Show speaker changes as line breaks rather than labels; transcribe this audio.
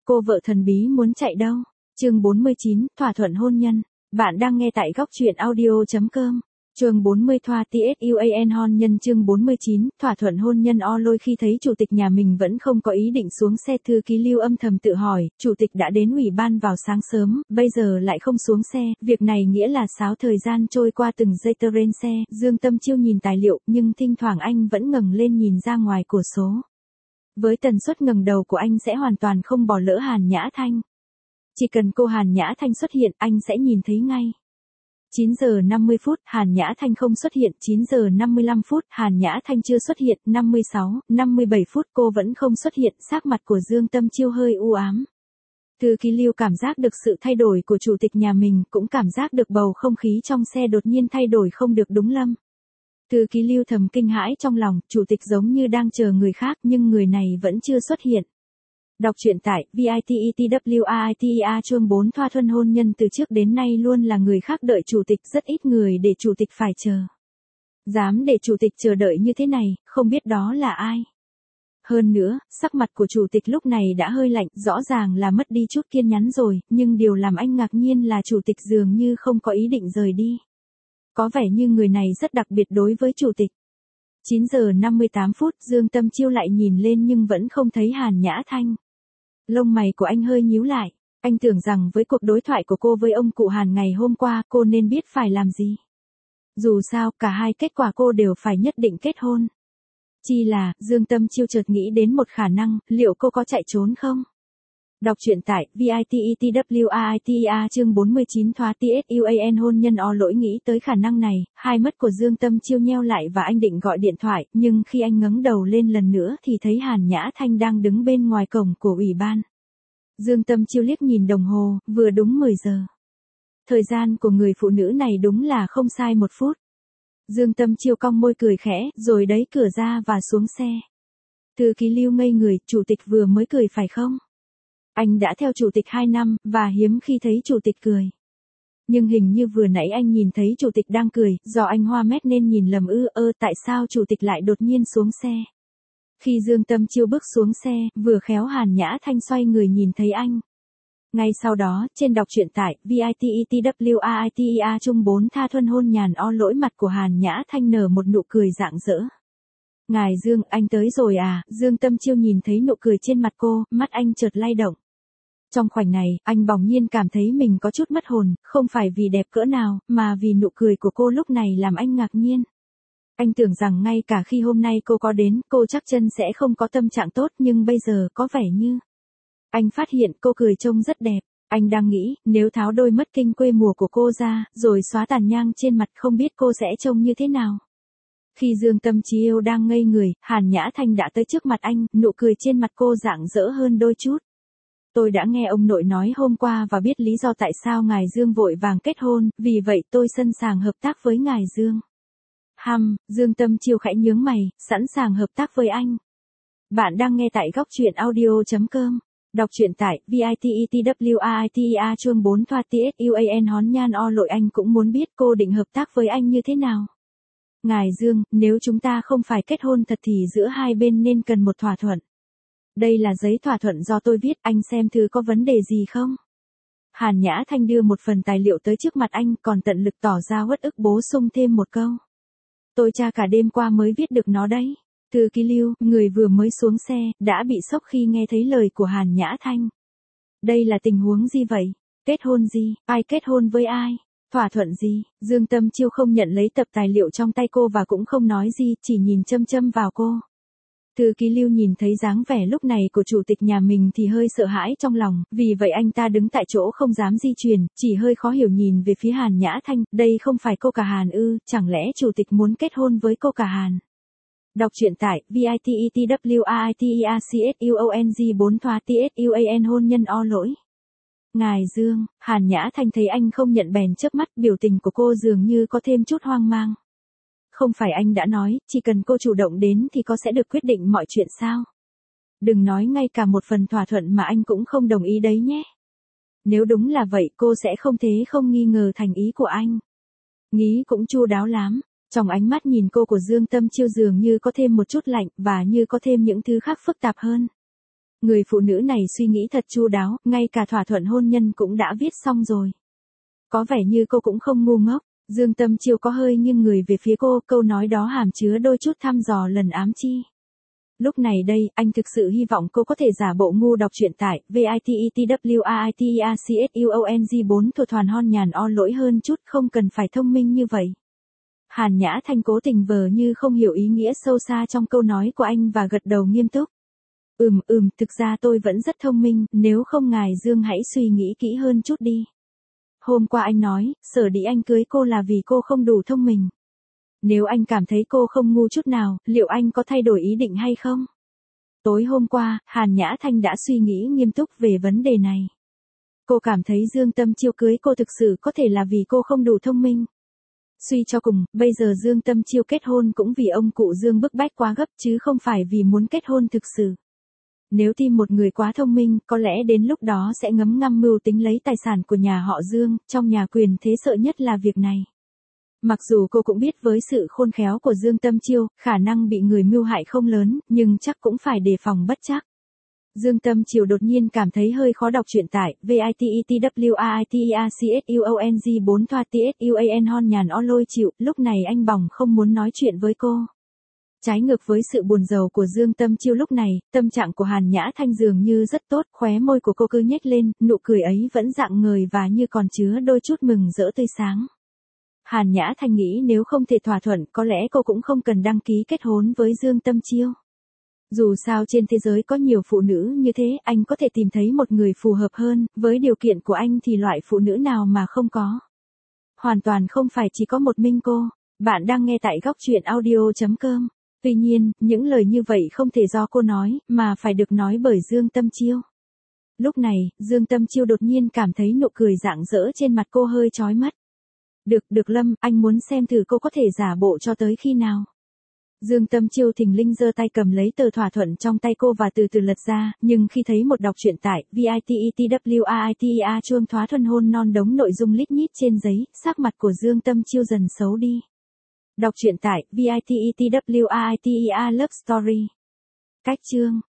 Cô vợ thần bí muốn chạy đâu? Chương 49, thỏa thuận hôn nhân. Bạn đang nghe tại góc truyện audio.com. Chương 40 Thoa TSUAN hôn nhân. Chương 49, thỏa thuận hôn nhân. Lôi khi thấy chủ tịch nhà mình vẫn không có ý định xuống xe, thư ký Lưu âm thầm tự hỏi, chủ tịch đã đến ủy ban vào sáng sớm, bây giờ lại không xuống xe, việc này nghĩa là sáo thời gian trôi qua từng giây tơ trên xe. Dương Tâm Chiêu nhìn tài liệu, nhưng thỉnh thoảng anh vẫn ngẩng lên nhìn ra ngoài cửa sổ. Với tần suất ngẩng đầu của anh sẽ hoàn toàn không bỏ lỡ Hàn Nhã Thanh. Chỉ cần cô Hàn Nhã Thanh xuất hiện, anh sẽ nhìn thấy ngay. 9 giờ 50 phút, Hàn Nhã Thanh không xuất hiện. 9 giờ 55 phút, Hàn Nhã Thanh chưa xuất hiện. 56, 57 phút cô vẫn không xuất hiện. Sắc mặt của Dương Tâm Chiêu hơi u ám. Thư ký Lưu cảm giác được sự thay đổi của chủ tịch nhà mình, cũng cảm giác được bầu không khí trong xe đột nhiên thay đổi không được đúng lâm. Thư ký Lưu thầm kinh hãi trong lòng, chủ tịch giống như đang chờ người khác nhưng người này vẫn chưa xuất hiện. Đọc truyện tại VITETWAITEA. Chương 4 Thỏa thuận hôn nhân. Từ trước đến nay luôn là người khác đợi chủ tịch, rất ít người để chủ tịch phải chờ. Dám để chủ tịch chờ đợi như thế này, không biết đó là ai. Hơn nữa, sắc mặt của chủ tịch lúc này đã hơi lạnh, rõ ràng là mất đi chút kiên nhẫn rồi, nhưng điều làm anh ngạc nhiên là chủ tịch dường như không có ý định rời đi. Có vẻ như người này rất đặc biệt đối với chủ tịch. 9 giờ 58 phút, Dương Tâm Chiêu lại nhìn lên nhưng vẫn không thấy Hàn Nhã Thanh. Lông mày của anh hơi nhíu lại, anh tưởng rằng với cuộc đối thoại của cô với ông cụ Hàn ngày hôm qua cô nên biết phải làm gì. Dù sao, cả hai kết quả cô đều phải nhất định kết hôn. Chỉ là, Dương Tâm Chiêu chợt nghĩ đến một khả năng, liệu cô có chạy trốn không? Đọc truyện tại VITETWAITEA. Chương 49 Thoa TSUAN hôn nhân. Lỗi nghĩ tới khả năng này, hai mắt của Dương Tâm Chiêu nheo lại và anh định gọi điện thoại, nhưng khi anh ngẩng đầu lên lần nữa thì thấy Hàn Nhã Thanh đang đứng bên ngoài cổng của ủy ban. Dương Tâm Chiêu liếc nhìn đồng hồ, vừa đúng 10 giờ. Thời gian của người phụ nữ này đúng là không sai một phút. Dương Tâm Chiêu cong môi cười khẽ, rồi đẩy cửa ra và xuống xe. Thư ký Lưu ngây người, chủ tịch vừa mới cười phải không? Anh đã theo chủ tịch 2 năm, và hiếm khi thấy chủ tịch cười. Nhưng hình như vừa nãy anh nhìn thấy chủ tịch đang cười, do anh hoa mét nên nhìn lầm tại sao chủ tịch lại đột nhiên xuống xe. Khi Dương Tâm Chiêu bước xuống xe, vừa khéo Hàn Nhã Thanh xoay người nhìn thấy anh. Ngay sau đó, trên đọc truyện tại VITETWAITEA. Chương 4 Thỏa thuận hôn nhân. Lỗi mặt của Hàn Nhã Thanh nở một nụ cười rạng rỡ. Ngài Dương, anh tới rồi à? Dương Tâm Chiêu nhìn thấy nụ cười trên mặt cô, mắt anh chợt lay động. Trong khoảnh này, anh bỗng nhiên cảm thấy mình có chút mất hồn, không phải vì đẹp cỡ nào, mà vì nụ cười của cô lúc này làm anh ngạc nhiên. Anh tưởng rằng ngay cả khi hôm nay cô có đến, cô chắc chân sẽ không có tâm trạng tốt, nhưng bây giờ có vẻ như. Anh phát hiện cô cười trông rất đẹp. Anh đang nghĩ, nếu tháo đôi mắt kinh quê mùa của cô ra, rồi xóa tàn nhang trên mặt, không biết cô sẽ trông như thế nào. Khi Dương Tâm Chiêu đang ngây người, Hàn Nhã Thanh đã tới trước mặt anh, nụ cười trên mặt cô rạng rỡ hơn đôi chút. Tôi đã nghe ông nội nói hôm qua và biết lý do tại sao ngài Dương vội vàng kết hôn, vì vậy tôi sẵn sàng hợp tác với ngài Dương. Dương Tâm Chiêu khẽ nhướng mày, sẵn sàng hợp tác với anh. Bạn đang nghe tại góc truyện audio.com. Đọc truyện tại VITETWAITEA. Chương 4 Thoa TSUAN hón nhan. Lỗi anh cũng muốn biết cô định hợp tác với anh như thế nào. Ngài Dương, nếu chúng ta không phải kết hôn thật thì giữa hai bên nên cần một thỏa thuận. Đây là giấy thỏa thuận do tôi viết, anh xem thử có vấn đề gì không? Hàn Nhã Thanh đưa một phần tài liệu tới trước mặt anh, còn tận lực tỏ ra uất ức bổ sung thêm một câu. Tôi tra cả đêm qua mới viết được nó đấy. Thư ký Lưu, người vừa mới xuống xe, đã bị sốc khi nghe thấy lời của Hàn Nhã Thanh. Đây là tình huống gì vậy? Kết hôn gì? Ai kết hôn với ai? Thỏa thuận gì? Dương Tâm Chiêu không nhận lấy tập tài liệu trong tay cô và cũng không nói gì, chỉ nhìn chăm chăm vào cô. Thư ký Lưu nhìn thấy dáng vẻ lúc này của chủ tịch nhà mình thì hơi sợ hãi trong lòng, vì vậy anh ta đứng tại chỗ không dám di chuyển, chỉ hơi khó hiểu nhìn về phía Hàn Nhã Thanh, đây không phải cô cả Hàn ư, chẳng lẽ chủ tịch muốn kết hôn với cô cả Hàn? Đọc truyện tại VITETWAITEA. CSUONG 4 Thoa TSUAN hôn nhân. Lỗi. Ngài Dương, Hàn Nhã Thanh thấy anh không nhận bèn chớp mắt, biểu tình của cô dường như có thêm chút hoang mang. Không phải anh đã nói, chỉ cần cô chủ động đến thì có sẽ được quyết định mọi chuyện sao? Đừng nói ngay cả một phần thỏa thuận mà anh cũng không đồng ý đấy nhé. Nếu đúng là vậy cô sẽ không không nghi ngờ thành ý của anh. Nghĩ cũng chu đáo lắm. Trong ánh mắt nhìn cô của Dương Tâm Chiêu dường như có thêm một chút lạnh và như có thêm những thứ khác phức tạp hơn. Người phụ nữ này suy nghĩ thật chu đáo, ngay cả thỏa thuận hôn nhân cũng đã viết xong rồi. Có vẻ như cô cũng không ngu ngốc. Dương Tâm Chiêu có hơi nghiêng người về phía cô, câu nói đó hàm chứa đôi chút thăm dò lần ám chi. Lúc này đây, anh thực sự hy vọng cô có thể giả bộ ngu đọc truyện tại VITETWRITERCSUONG 4 thuật hoàn hon nhàn o lỗi hơn chút, không cần phải thông minh như vậy. Hàn Nhã Thanh cố tình vờ như không hiểu ý nghĩa sâu xa trong câu nói của anh và gật đầu nghiêm túc. Thực ra tôi vẫn rất thông minh, nếu không ngài Dương hãy suy nghĩ kỹ hơn chút đi. Hôm qua anh nói, sở dĩ anh cưới cô là vì cô không đủ thông minh. Nếu anh cảm thấy cô không ngu chút nào, liệu anh có thay đổi ý định hay không? Tối hôm qua, Hàn Nhã Thanh đã suy nghĩ nghiêm túc về vấn đề này. Cô cảm thấy Dương Tâm Chiêu cưới cô thực sự có thể là vì cô không đủ thông minh. Suy cho cùng, bây giờ Dương Tâm Chiêu kết hôn cũng vì ông cụ Dương bức bách quá gấp chứ không phải vì muốn kết hôn thực sự. Nếu tìm một người quá thông minh, có lẽ đến lúc đó sẽ ngấm ngăm mưu tính lấy tài sản của nhà họ Dương, trong nhà quyền thế sợ nhất là việc này. Mặc dù cô cũng biết với sự khôn khéo của Dương Tâm Chiêu, khả năng bị người mưu hại không lớn, nhưng chắc cũng phải đề phòng bất trắc. Dương Tâm Chiêu đột nhiên cảm thấy hơi khó đọc truyện tại VITETWRITERCSUONG 4 thoa TSUAN hon nhàn o lôi chịu, lúc này anh bỏng không muốn nói chuyện với cô. Trái ngược với sự buồn rầu của Dương Tâm Chiêu lúc này, tâm trạng của Hàn Nhã Thanh dường như rất tốt, khóe môi của cô cứ nhếch lên, nụ cười ấy vẫn rạng ngời và như còn chứa đôi chút mừng rỡ tươi sáng. Hàn Nhã Thanh nghĩ nếu không thể thỏa thuận, có lẽ cô cũng không cần đăng ký kết hôn với Dương Tâm Chiêu. Dù sao trên thế giới có nhiều phụ nữ như thế, anh có thể tìm thấy một người phù hợp hơn, với điều kiện của anh thì loại phụ nữ nào mà không có. Hoàn toàn không phải chỉ có một mình cô. Bạn đang nghe tại góc truyện audio.com. Tuy nhiên, những lời như vậy không thể do cô nói, mà phải được nói bởi Dương Tâm Chiêu. Lúc này, Dương Tâm Chiêu đột nhiên cảm thấy nụ cười rạng rỡ trên mặt cô hơi chói mắt. Được Lâm, anh muốn xem thử cô có thể giả bộ cho tới khi nào. Dương Tâm Chiêu thình lình giơ tay cầm lấy tờ thỏa thuận trong tay cô và từ từ lật ra, nhưng khi thấy một đọc truyện tại VITETWRITER chuông thỏa thuận hôn non đống nội dung lít nhít trên giấy, sắc mặt của Dương Tâm Chiêu dần xấu đi. Đọc truyện tại VITETWRITER Love Story. Cách chương